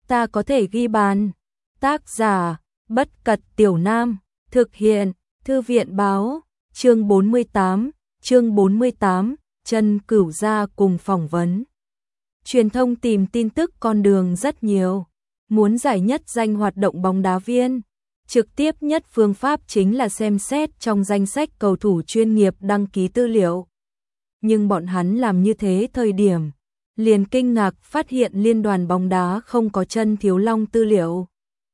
ta có thể ghi bàn. Tác giả, Bất Cật Tiểu Nam, thực hiện, Thư viện báo, chương 48, Chân Cửu Gia cùng phỏng vấn. Truyền thông tìm tin tức con đường rất nhiều, muốn giải nhất danh hoạt động bóng đá viên. Trực tiếp nhất phương pháp chính là xem xét trong danh sách cầu thủ chuyên nghiệp đăng ký tư liệu. Nhưng bọn hắn làm như thế thời điểm, liền kinh ngạc phát hiện liên đoàn bóng đá không có Chân Thiếu Long tư liệu.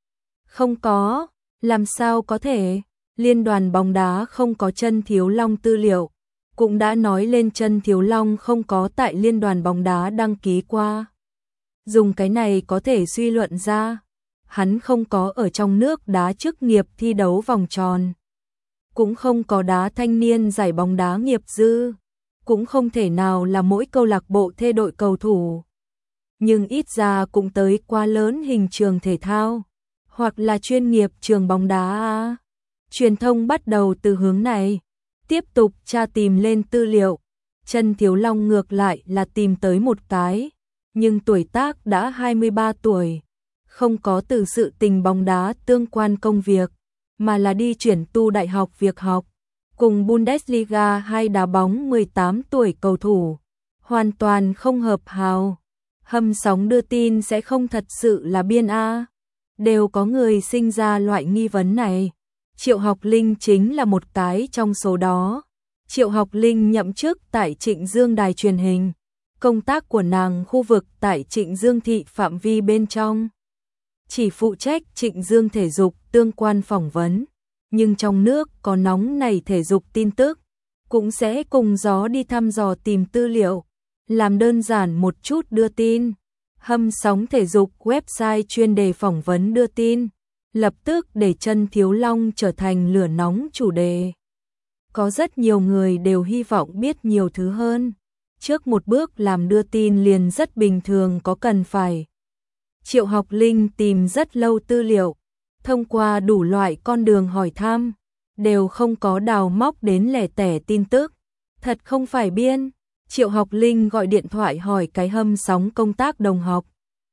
Không có, làm sao có thể, liên đoàn bóng đá không có Chân Thiếu Long tư liệu, cũng đã nói lên Chân Thiếu Long không có tại liên đoàn bóng đá đăng ký qua. Dùng cái này có thể suy luận ra, hắn không có ở trong nước đá chức nghiệp thi đấu vòng tròn, cũng không có đá thanh niên giải bóng đá nghiệp dư, cũng không thể nào là mỗi câu lạc bộ thuê đội cầu thủ. Nhưng ít ra cũng tới quá lớn hình trường thể thao, hoặc là chuyên nghiệp trường bóng đá. Truyền thông bắt đầu từ hướng này, tiếp tục tra tìm lên tư liệu. Chân Thiếu Long ngược lại là tìm tới một cái, nhưng tuổi tác đã 23 tuổi, không có từ sự tình bóng đá tương quan công việc, mà là đi chuyển tu đại học việc học, cùng Bundesliga hay đá bóng 18 tuổi cầu thủ, hoàn toàn không hợp hào. Hâm sóng đưa tin sẽ không thật sự là biên A, đều có người sinh ra loại nghi vấn này. Triệu Học Linh chính là một cái trong số đó. Triệu Học Linh nhậm chức tại Trịnh Dương đài truyền hình, công tác của nàng khu vực tại Trịnh Dương thị phạm vi bên trong, chỉ phụ trách Trịnh Dương thể dục tương quan phỏng vấn, nhưng trong nước có nóng nảy thể dục tin tức, cũng sẽ cùng gió đi thăm dò tìm tư liệu, làm đơn giản một chút đưa tin. Hâm sóng thể dục website chuyên đề phỏng vấn đưa tin, lập tức để Chân Thiếu Long trở thành lửa nóng chủ đề. Có rất nhiều người đều hy vọng biết nhiều thứ hơn. Trước một bước làm đưa tin liền rất bình thường có cần phải. Triệu Học Linh tìm rất lâu tư liệu, thông qua đủ loại con đường hỏi thăm, đều không có đào móc đến lẻ tẻ tin tức. Thật không phải biên. Triệu Học Linh gọi điện thoại hỏi cái hâm sóng công tác đồng học.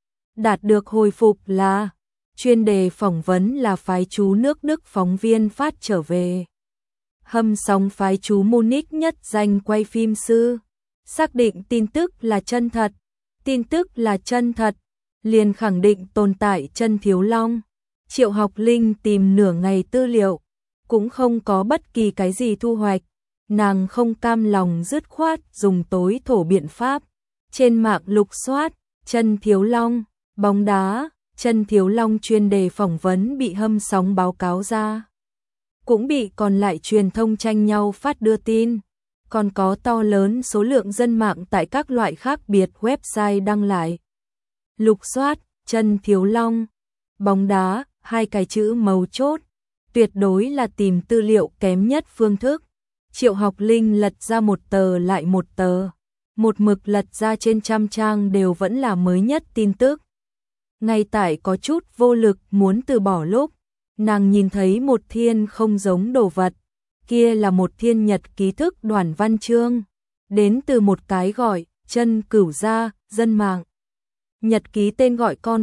Đạt được hồi phục là chuyên đề phỏng vấn là phái chú nước Đức phóng viên phát trở về. Hâm sóng phái chú Munich nhất danh quay phim sư, xác định tin tức là chân thật. Tin tức là chân thật, liền khẳng định tồn tại Chân Thiếu Long. Triệu Học Linh tìm nửa ngày tư liệu, cũng không có bất kỳ cái gì thu hoạch. Nàng không cam lòng dứt khoát dùng tối thổ biện pháp. Trên mạng lục soát, Chân Thiếu Long, bóng đá, Chân Thiếu Long chuyên đề phỏng vấn bị hâm sóng báo cáo ra. Cũng bị còn lại truyền thông tranh nhau phát đưa tin. Còn có to lớn số lượng dân mạng tại các loại khác biệt website đăng lại. Lục soát, Chân Thiếu Long, bóng đá, hai cái chữ mấu chốt. Tuyệt đối là tìm tư liệu kém nhất phương thức. Triệu Học Linh lật ra một tờ lại một tờ, một mực lật ra trên trăm trang đều vẫn là mới nhất tin tức. Ngay tại có chút vô lực muốn từ bỏ lúc, nàng nhìn thấy một thiên không giống đồ vật, kia là một thiên nhật ký thức Đoàn văn chương, đến từ một cái gọi Chân Cửu Gia, dân mạng. Nhật ký tên gọi con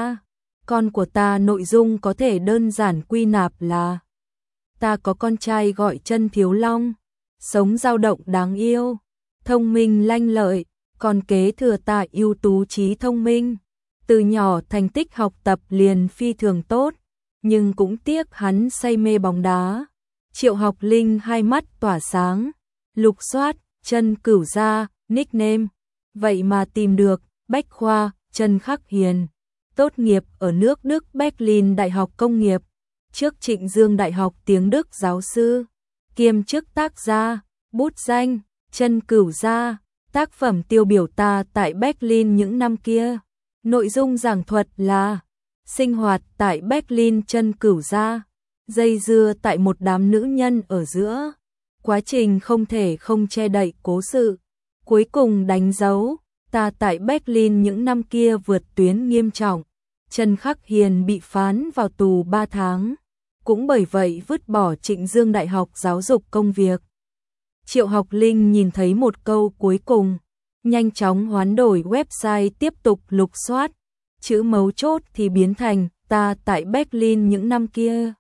của ta nội dung có thể đơn giản quy nạp là: ta có con trai gọi Chân Thiếu Long, sống dao động đáng yêu, thông minh lanh lợi, còn kế thừa ta ưu tú trí thông minh. Từ nhỏ thành tích học tập liền phi thường tốt, nhưng cũng tiếc hắn say mê bóng đá. Triệu Học Linh hai mắt tỏa sáng, lục soát, Chân Cửu Gia, nickname, vậy mà tìm được, bách khoa, Chân Khắc Hiền, tốt nghiệp ở nước Đức Berlin Đại học Công nghiệp, trước Trịnh Dương Đại học tiếng Đức giáo sư, kiêm chức tác gia, bút danh, Chân Cửu Gia, tác phẩm tiêu biểu ta tại Berlin những năm kia. Nội dung giảng thuật là sinh hoạt tại Berlin Chân Cửu Gia, dây dưa tại một đám nữ nhân ở giữa, quá trình không thể không che đậy cố sự, cuối cùng đánh dấu ta tại Berlin những năm kia vượt tuyến nghiêm trọng. Chân Khắc Hiền bị phán vào tù 3 tháng, cũng bởi vậy vứt bỏ Trịnh Dương Đại học giáo dục công việc. Triệu Học Linh nhìn thấy một câu cuối cùng, nhanh chóng hoán đổi website tiếp tục lục soát. chữ mấu chốt thì biến thành ta tại Berlin những năm kia.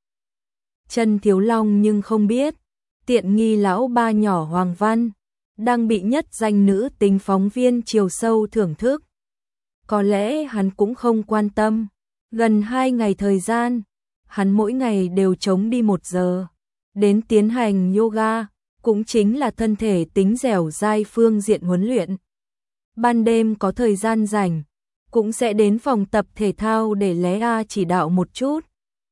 Trần Thiếu Long nhưng không biết, tiện nghi lão ba nhỏ Hoàng Văn đang bị nhất danh nữ tính phóng viên chiều sâu thưởng thức. Có lẽ hắn cũng không quan tâm. Gần 2 ngày thời gian, hắn mỗi ngày đều trống đi 1 giờ, đến tiến hành yoga, cũng chính là thân thể tính dẻo dai phương diện huấn luyện. Ban đêm có thời gian rảnh, cũng sẽ đến phòng tập thể thao để Lé A chỉ đạo một chút.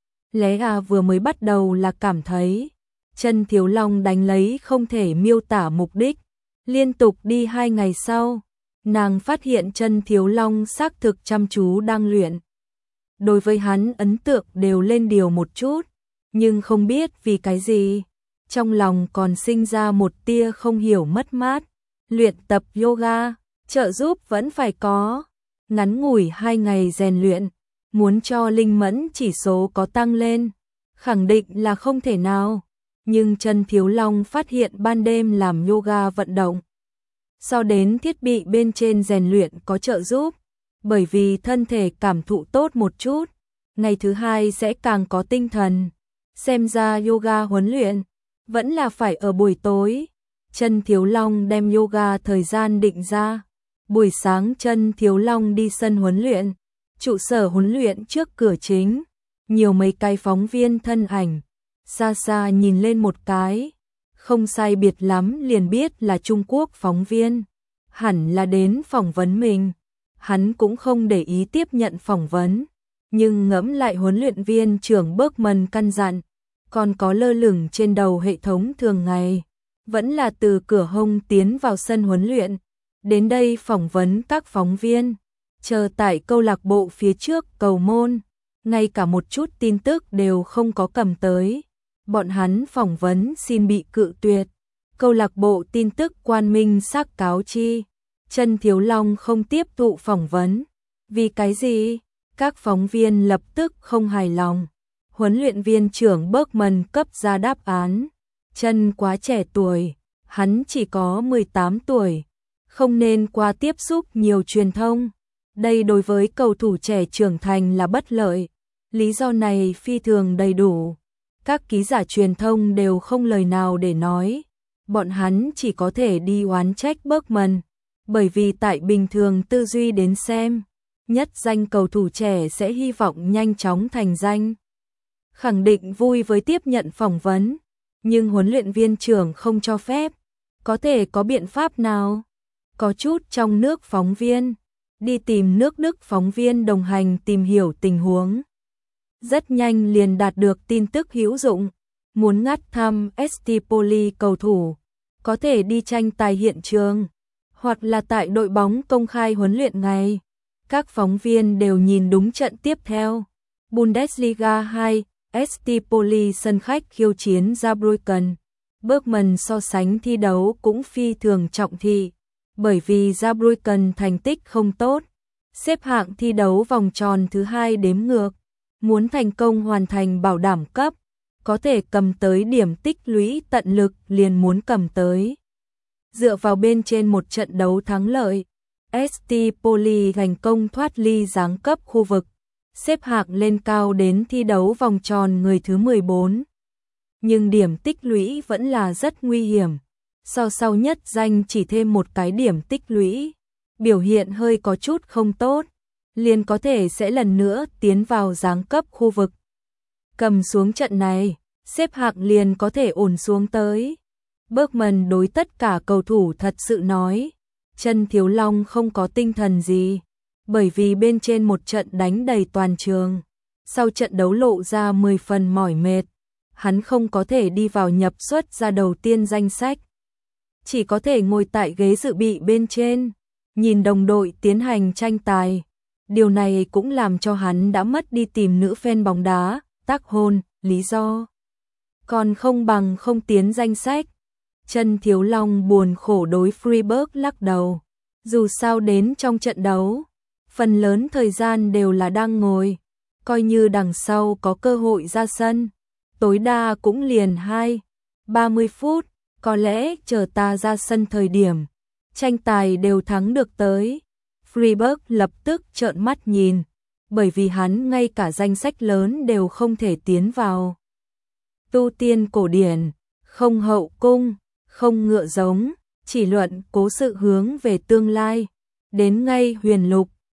Lé A vừa mới bắt đầu là cảm thấy Trần Thiếu Long đánh lấy không thể miêu tả mục đích. Liên tục đi 2 ngày sau, nàng phát hiện Trần Thiếu Long xác thực chăm chú đang luyện. Đối với hắn ấn tượng đều lên điều một chút, nhưng không biết vì cái gì, trong lòng còn sinh ra một tia không hiểu mất mát. Luyện tập yoga, trợ giúp vẫn phải có. Ngắn ngủi 2 ngày rèn luyện, muốn cho linh mẫn chỉ số có tăng lên, khẳng định là không thể nào. Nhưng Trần Thiếu Long phát hiện ban đêm làm yoga vận động, so đến thiết bị bên trên rèn luyện có trợ giúp, bởi vì thân thể cảm thụ tốt một chút, ngày thứ 2 sẽ càng có tinh thần. Xem ra yoga huấn luyện vẫn là phải ở buổi tối. Trần Thiếu Long đem yoga thời gian định ra. Buổi sáng Trần Thiếu Long đi sân huấn luyện, trụ sở huấn luyện trước cửa chính, nhiều mấy cái phóng viên thân ảnh, xa xa nhìn lên một cái, không sai biệt lắm liền biết là Trung Quốc phóng viên, hẳn là đến phỏng vấn mình. Hắn cũng không để ý tiếp nhận phỏng vấn, nhưng ngẫm lại huấn luyện viên trưởng Bergman căn dặn, còn có lơ lửng trên đầu hệ thống thường ngày, vẫn là từ cửa hông tiến vào sân huấn luyện, đến đây phỏng vấn các phóng viên, chờ tại câu lạc bộ phía trước cầu môn, ngay cả một chút tin tức đều không có cầm tới. Bọn hắn phỏng vấn xin bị cự tuyệt. Câu lạc bộ tin tức Quan Minh xác cáo chi, Trần Thiếu Long không tiếp thụ phỏng vấn. Vì cái gì? Các phóng viên lập tức không hài lòng. Huấn luyện viên trưởng Bergman cấp ra đáp án. Trần quá trẻ tuổi, hắn chỉ có 18 tuổi, không nên qua tiếp xúc nhiều truyền thông. Đây đối với cầu thủ trẻ trưởng thành là bất lợi. Lý do này phi thường đầy đủ. Các ký giả truyền thông đều không lời nào để nói. Bọn hắn chỉ có thể đi oán trách Bergman, bởi vì tại bình thường tư duy đến xem, nhất danh cầu thủ trẻ sẽ hy vọng nhanh chóng thành danh. Khẳng định vui với tiếp nhận phỏng vấn, nhưng huấn luyện viên trưởng không cho phép. Có thể có biện pháp nào? Có chút trong nước phóng viên, đi tìm nước Đức phóng viên đồng hành tìm hiểu tình huống. Rất nhanh liền đạt được tin tức hữu dụng, muốn ngắt thăm ST Poli cầu thủ, có thể đi tranh tài hiện trường, hoặc là tại đội bóng công khai huấn luyện ngày. Các phóng viên đều nhìn đúng trận tiếp theo. Bundesliga 2, ST Poli sân khách khiêu chiến Saarbrücken. Bergman so sánh thi đấu cũng phi thường trọng thị, bởi vì Saarbrücken thành tích không tốt, xếp hạng thi đấu vòng tròn thứ 2 đếm ngược. Muốn thành công hoàn thành bảo đảm cấp, có thể cầm tới điểm tích lũy tận lực liền muốn cầm tới. Dựa vào bên trên một trận đấu thắng lợi, ST Poli thành công thoát ly giáng cấp khu vực, xếp hạng lên cao đến thi đấu vòng tròn người thứ 14. Nhưng điểm tích lũy vẫn là rất nguy hiểm, so sau nhất danh chỉ thêm một cái điểm tích lũy, biểu hiện hơi có chút không tốt, liền có thể sẽ lần nữa tiến vào giáng cấp khu vực. Cầm xuống trận này, xếp hạng liền có thể ổn xuống tới. Bergman đối tất cả cầu thủ thật sự nói, Trần Thiếu Long không có tinh thần gì, bởi vì bên trên một trận đánh đầy toàn trường, sau trận đấu lộ ra 10 phần mỏi mệt, hắn không có thể đi vào nhập xuất ra đầu tiên danh sách, chỉ có thể ngồi tại ghế dự bị bên trên, nhìn đồng đội tiến hành tranh tài. Điều này cũng làm cho hắn đã mất đi tìm nữ fan bóng đá, tác hôn, lý do. Còn không bằng không tiến danh sách. Trần Thiếu Long buồn khổ đối Freiburg lắc đầu. Dù sao đến trong trận đấu, phần lớn thời gian đều là đang ngồi, coi như đằng sau có cơ hội ra sân, tối đa cũng liền 20-30 phút, có lẽ chờ ta ra sân thời điểm, tranh tài đều thắng được tới. Freiburg lập tức trợn mắt nhìn, bởi vì hắn ngay cả danh sách lớn đều không thể tiến vào. Tu tiên cổ điển, không hậu cung, không ngựa giống, chỉ luận cố sự hướng về tương lai. Đến ngay huyền lục,